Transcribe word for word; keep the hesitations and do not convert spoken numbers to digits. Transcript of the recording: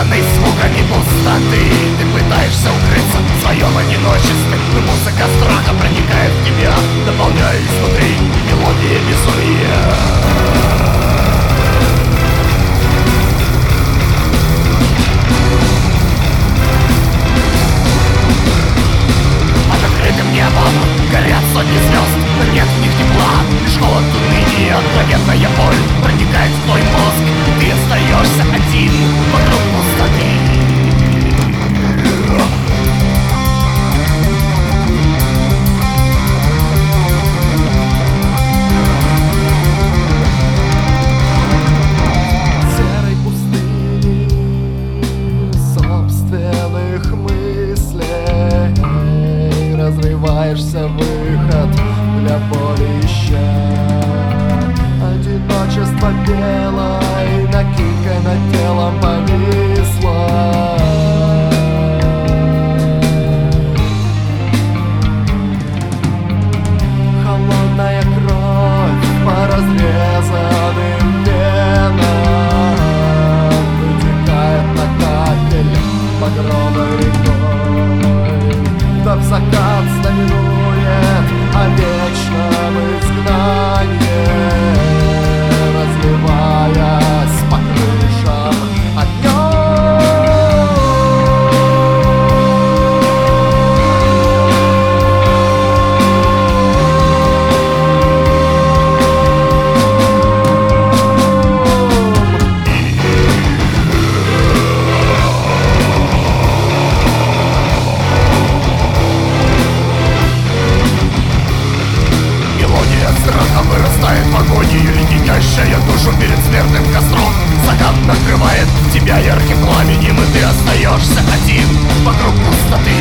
наполненный звуками пустоты. Ты пытаешься укрыться в своем одиночестве, но музыка страха проникает в тебя, наполняя изнутри мелодия безумия. Небом горят сотни звезд, но нет в них тепла, лишь холод, уныние, откровенная боль проникает в твой мозг, и ты остаешься один вокруг пустоты. Серой пустыни собственных мыслей разрываешься, выход для боли ища. Одиночество белой накидкой над телом повисло. Холодная кровь по разрезанным венам вытекает на капель багровой рекой. Да в закат знаменует о вечном изгнании, разливаясь по крышам огнем. Страха вырастает в агонию, леденящая душу перед смертным костром. Закат накрывает тебя ярким пламенем, и ты остаешься один вокруг пустоты.